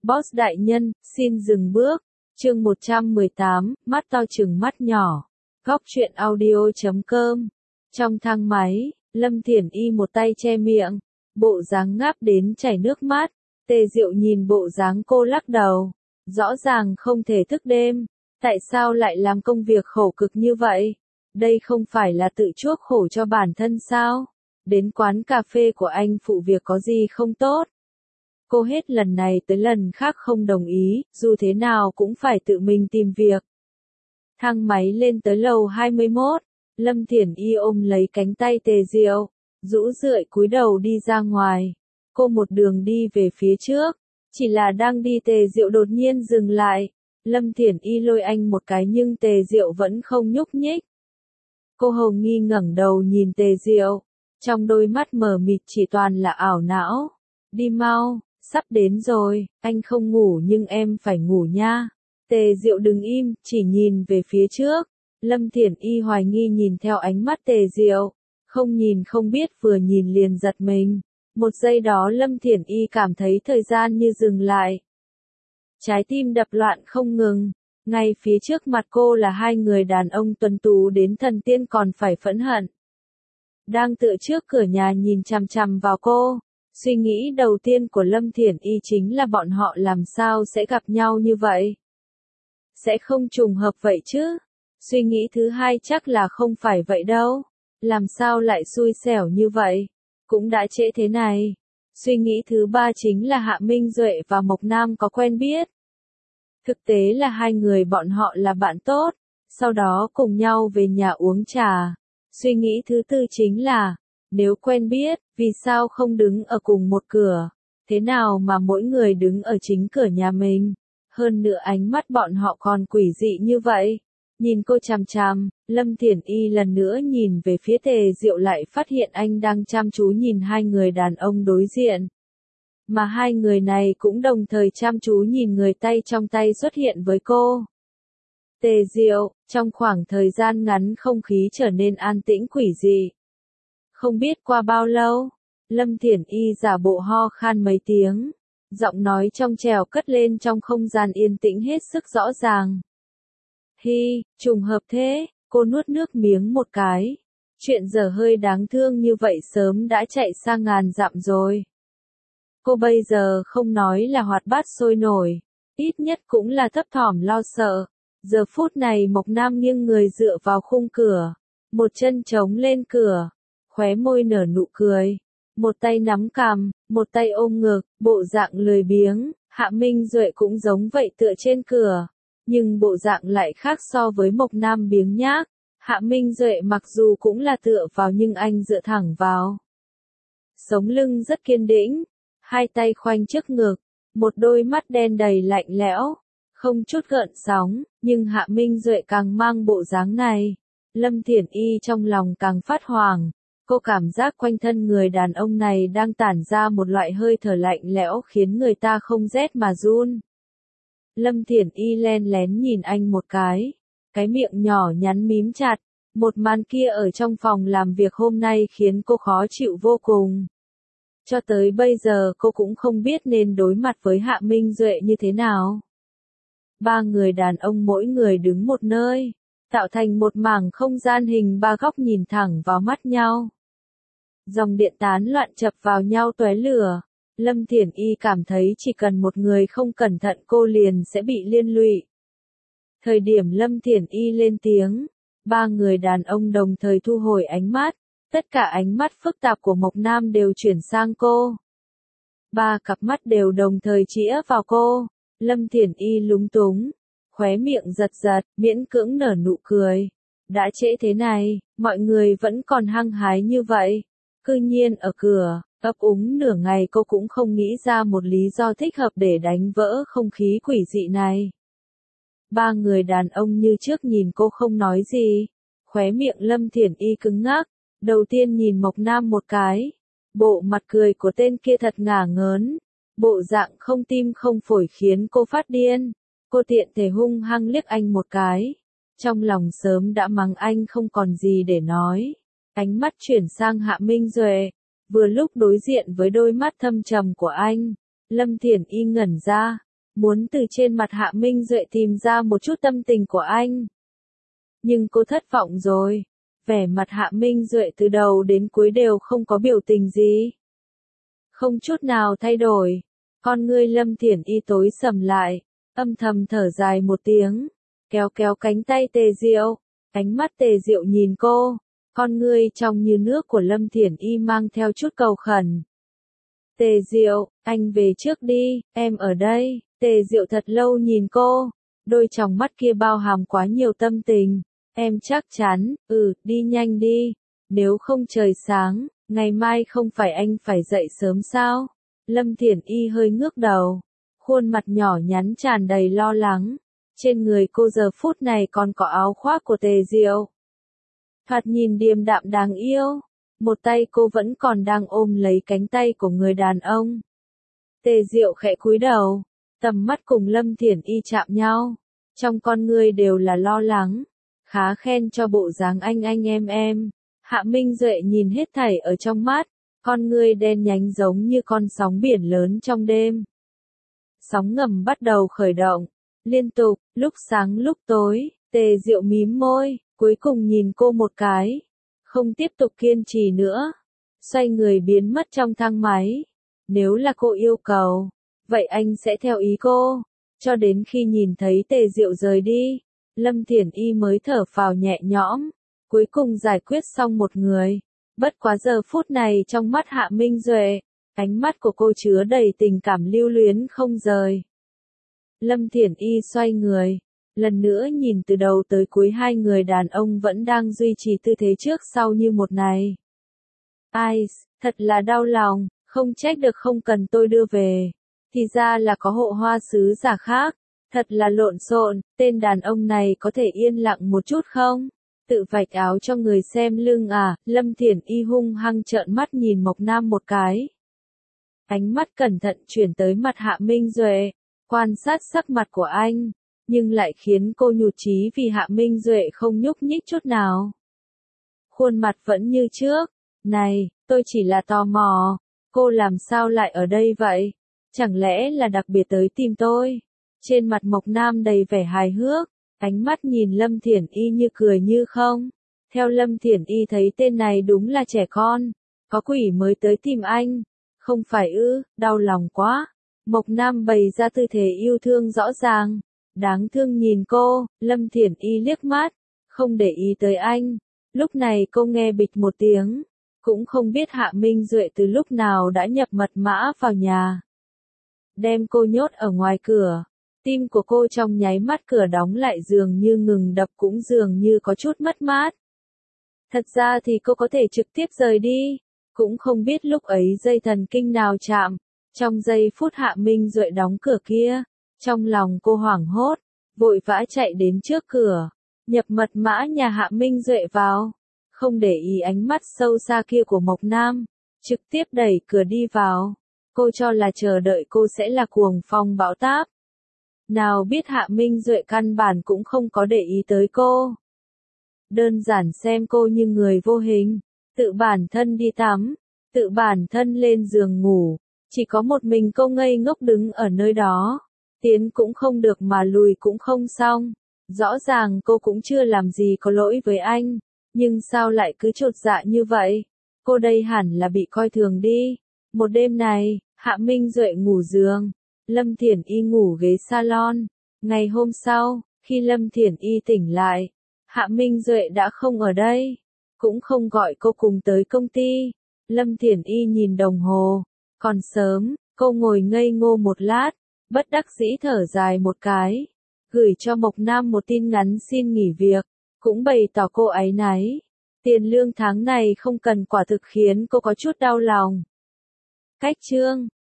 Boss đại nhân, xin dừng bước. Chương 118, mắt to chừng mắt nhỏ. Góc truyện audio.com. Trong thang máy, Lâm Thiển Y một tay che miệng, bộ dáng ngáp đến chảy nước mắt. Tề Diệu nhìn bộ dáng cô lắc đầu. Rõ ràng không thể thức đêm. Tại sao lại làm công việc khổ cực như vậy? Đây không phải là tự chuốc khổ cho bản thân sao? Đến quán cà phê của anh phụ việc có gì không tốt? Cô hết lần này tới lần khác không đồng ý, dù thế nào cũng phải tự mình tìm việc. Thang máy lên tới lầu 21, Lâm Thiển Y ôm lấy cánh tay Tề Diệu, rũ rượi cúi đầu đi ra ngoài. Cô một đường đi về phía trước, chỉ là đang đi Tề Diệu đột nhiên dừng lại. Lâm Thiển Y lôi anh một cái nhưng Tề Diệu vẫn không nhúc nhích. Cô hầu nghi ngẩng đầu nhìn Tề Diệu, trong đôi mắt mờ mịt chỉ toàn là ảo não. Đi mau, sắp đến rồi, anh không ngủ nhưng em phải ngủ nha. Tề Diệu đừng im, chỉ nhìn về phía trước. Lâm Thiển Y hoài nghi nhìn theo ánh mắt Tề Diệu, không nhìn không biết vừa nhìn liền giật mình. Một giây đó Lâm Thiển Y cảm thấy thời gian như dừng lại. Trái tim đập loạn không ngừng, ngay phía trước mặt cô là hai người đàn ông tuấn tú đến thần tiên còn phải phẫn hận. Đang tựa trước cửa nhà nhìn chằm chằm vào cô, suy nghĩ đầu tiên của Lâm Thiển Y chính là bọn họ làm sao sẽ gặp nhau như vậy. Sẽ không trùng hợp vậy chứ? Suy nghĩ thứ hai chắc là không phải vậy đâu. Làm sao lại xui xẻo như vậy? Cũng đã trễ thế này. Suy nghĩ thứ ba chính là Hạ Minh Duệ và Mộc Nam có quen biết. Thực tế là hai người bọn họ là bạn tốt, sau đó cùng nhau về nhà uống trà. Suy nghĩ thứ tư chính là, nếu quen biết, vì sao không đứng ở cùng một cửa? Thế nào mà mỗi người đứng ở chính cửa nhà mình? Hơn nữa ánh mắt bọn họ còn quỷ dị như vậy. Nhìn cô chằm chằm, Lâm Thiển Y lần nữa nhìn về phía Tề Diệu lại phát hiện anh đang chăm chú nhìn hai người đàn ông đối diện. Mà hai người này cũng đồng thời chăm chú nhìn người tay trong tay xuất hiện với cô. Tề Diệu, trong khoảng thời gian ngắn không khí trở nên an tĩnh quỷ dị. Không biết qua bao lâu, Lâm Thiển Y giả bộ ho khan mấy tiếng, giọng nói trong trẻo cất lên trong không gian yên tĩnh hết sức rõ ràng. Hi, trùng hợp thế, cô nuốt nước miếng một cái. Chuyện dở hơi đáng thương như vậy sớm đã chạy sang ngàn dặm rồi. Cô bây giờ không nói là hoạt bát sôi nổi, ít nhất cũng là thấp thỏm lo sợ. Giờ phút này Mộc Nam nghiêng người dựa vào khung cửa, một chân chống lên cửa, khóe môi nở nụ cười, một tay nắm cằm, một tay ôm ngực, bộ dạng lười biếng. Hạ Minh Duệ cũng giống vậy tựa trên cửa, nhưng bộ dạng lại khác so với Mộc Nam biếng nhác. Hạ Minh Duệ mặc dù cũng là tựa vào nhưng anh dựa thẳng vào. Sống lưng rất kiên định, hai tay khoanh trước ngực, một đôi mắt đen đầy lạnh lẽo, không chút gợn sóng, nhưng Hạ Minh Duệ càng mang bộ dáng này. Lâm Thiển Y trong lòng càng phát hoảng, cô cảm giác quanh thân người đàn ông này đang tản ra một loại hơi thở lạnh lẽo khiến người ta không rét mà run. Lâm Thiển Y len lén nhìn anh một cái miệng nhỏ nhắn mím chặt, một màn kia ở trong phòng làm việc hôm nay khiến cô khó chịu vô cùng. Cho tới bây giờ cô cũng không biết nên đối mặt với Hạ Minh Duệ như thế nào. Ba người đàn ông mỗi người đứng một nơi, tạo thành một mảng không gian hình ba góc nhìn thẳng vào mắt nhau. Dòng điện tán loạn chập vào nhau tóe lửa. Lâm Thiển Y cảm thấy chỉ cần một người không cẩn thận cô liền sẽ bị liên lụy. Thời điểm Lâm Thiển Y lên tiếng, ba người đàn ông đồng thời thu hồi ánh mắt, tất cả ánh mắt phức tạp của Mộc Nam đều chuyển sang cô. Ba cặp mắt đều đồng thời chĩa vào cô. Lâm Thiển Y lúng túng, khóe miệng giật giật, miễn cưỡng nở nụ cười. Đã trễ thế này, mọi người vẫn còn hăng hái như vậy. Cư nhiên ở cửa, ấp úng nửa ngày cô cũng không nghĩ ra một lý do thích hợp để đánh vỡ không khí quỷ dị này. Ba người đàn ông như trước nhìn cô không nói gì. Khóe miệng Lâm Thiển Y cứng ngắc, đầu tiên nhìn Mộc Nam một cái. Bộ mặt cười của tên kia thật ngả ngớn. Bộ dạng không tim không phổi khiến cô phát điên. Cô tiện thể hung hăng liếc anh một cái. Trong lòng sớm đã mắng anh không còn gì để nói. Ánh mắt chuyển sang Hạ Minh Duệ. Vừa lúc đối diện với đôi mắt thâm trầm của anh, Lâm Thiển Y ngẩn ra, muốn từ trên mặt Hạ Minh Duệ tìm ra một chút tâm tình của anh. Nhưng cô thất vọng rồi. Vẻ mặt Hạ Minh Duệ từ đầu đến cuối đều không có biểu tình gì. Không chút nào thay đổi. Con ngươi Lâm Thiển Y tối sầm lại, âm thầm thở dài một tiếng, kéo kéo cánh tay Tề Diệu. Ánh mắt Tề Diệu nhìn cô, con ngươi trong như nước của Lâm Thiển Y mang theo chút cầu khẩn. Tề Diệu, anh về trước đi, em ở đây. Tề Diệu thật lâu nhìn cô, đôi tròng mắt kia bao hàm quá nhiều tâm tình. Em chắc chắn, đi nhanh đi, nếu không trời sáng, ngày mai không phải anh phải dậy sớm sao? Lâm Thiển Y hơi ngước đầu, khuôn mặt nhỏ nhắn tràn đầy lo lắng. Trên người cô giờ phút này còn có áo khoác của Tề Diệu. Thoạt nhìn điềm đạm đáng yêu, một tay cô vẫn còn đang ôm lấy cánh tay của người đàn ông. Tề Diệu khẽ cúi đầu, tầm mắt cùng Lâm Thiển Y chạm nhau, trong con người đều là lo lắng, khá khen cho bộ dáng anh em. Hạ Minh Duệ nhìn hết thảy ở trong mắt, con người đen nhánh giống như con sóng biển lớn trong đêm. Sóng ngầm bắt đầu khởi động, liên tục, lúc sáng lúc tối. Tề Diệu mím môi, cuối cùng nhìn cô một cái, không tiếp tục kiên trì nữa, xoay người biến mất trong thang máy. Nếu là cô yêu cầu, vậy anh sẽ theo ý cô, cho đến khi nhìn thấy Tề Diệu rời đi, Lâm Thiển Y mới thở phào nhẹ nhõm, cuối cùng giải quyết xong một người. Bất quá giờ phút này trong mắt Hạ Minh Duệ, ánh mắt của cô chứa đầy tình cảm lưu luyến không rời. Lâm Thiển Y xoay người, lần nữa nhìn từ đầu tới cuối hai người đàn ông vẫn đang duy trì tư thế trước sau như một này. Ai, thật là đau lòng, không trách được không cần tôi đưa về. Thì ra là có hộ hoa sứ giả khác, thật là lộn xộn, tên đàn ông này có thể yên lặng một chút không? Tự vạch áo cho người xem lưng à? Lâm Thiển Y hung hăng trợn mắt nhìn Mộc Nam một cái. Ánh mắt cẩn thận chuyển tới mặt Hạ Minh Duệ, quan sát sắc mặt của anh, nhưng lại khiến cô nhụt chí vì Hạ Minh Duệ không nhúc nhích chút nào. Khuôn mặt vẫn như trước, này, tôi chỉ là tò mò, cô làm sao lại ở đây vậy? Chẳng lẽ là đặc biệt tới tìm tôi? Trên mặt Mộc Nam đầy vẻ hài hước, ánh mắt nhìn Lâm Thiển Y như cười như không. Theo Lâm Thiển Y thấy tên này đúng là trẻ con, có quỷ mới tới tìm anh. Không phải ư, đau lòng quá. Mộc Nam bày ra tư thế yêu thương rõ ràng, đáng thương nhìn cô. Lâm Thiển Y liếc mắt, không để ý tới anh. Lúc này cô nghe bịch một tiếng, cũng không biết Hạ Minh Duệ từ lúc nào đã nhập mật mã vào nhà, đem cô nhốt ở ngoài cửa. Tim của cô trong nháy mắt cửa đóng lại dường như ngừng đập, cũng dường như có chút mất mát. Thật ra thì cô có thể trực tiếp rời đi, cũng không biết lúc ấy dây thần kinh nào chạm. Trong giây phút Hạ Minh Duệ đóng cửa kia, trong lòng cô hoảng hốt, vội vã chạy đến trước cửa, nhập mật mã nhà Hạ Minh Duệ vào, không để ý ánh mắt sâu xa kia của Mộc Nam, trực tiếp đẩy cửa đi vào. Cô cho là chờ đợi cô sẽ là cuồng phong bão táp. Nào biết Hạ Minh Duệ căn bản cũng không có để ý tới cô. Đơn giản xem cô như người vô hình, tự bản thân đi tắm, tự bản thân lên giường ngủ, chỉ có một mình cô ngây ngốc đứng ở nơi đó, tiến cũng không được mà lùi cũng không xong. Rõ ràng cô cũng chưa làm gì có lỗi với anh, nhưng sao lại cứ chột dạ như vậy? Cô đây hẳn là bị coi thường đi. Một đêm này, Hạ Minh Duệ ngủ giường, Lâm Thiển Y ngủ ghế salon. Ngày hôm sau, khi Lâm Thiển Y tỉnh lại, Hạ Minh Duệ đã không ở đây, cũng không gọi cô cùng tới công ty. Lâm Thiển Y nhìn đồng hồ, còn sớm, cô ngồi ngây ngô một lát, bất đắc dĩ thở dài một cái, gửi cho Mộc Nam một tin nhắn xin nghỉ việc, cũng bày tỏ cô áy náy. Tiền lương tháng này không cần quả thực khiến cô có chút đau lòng. Cách chương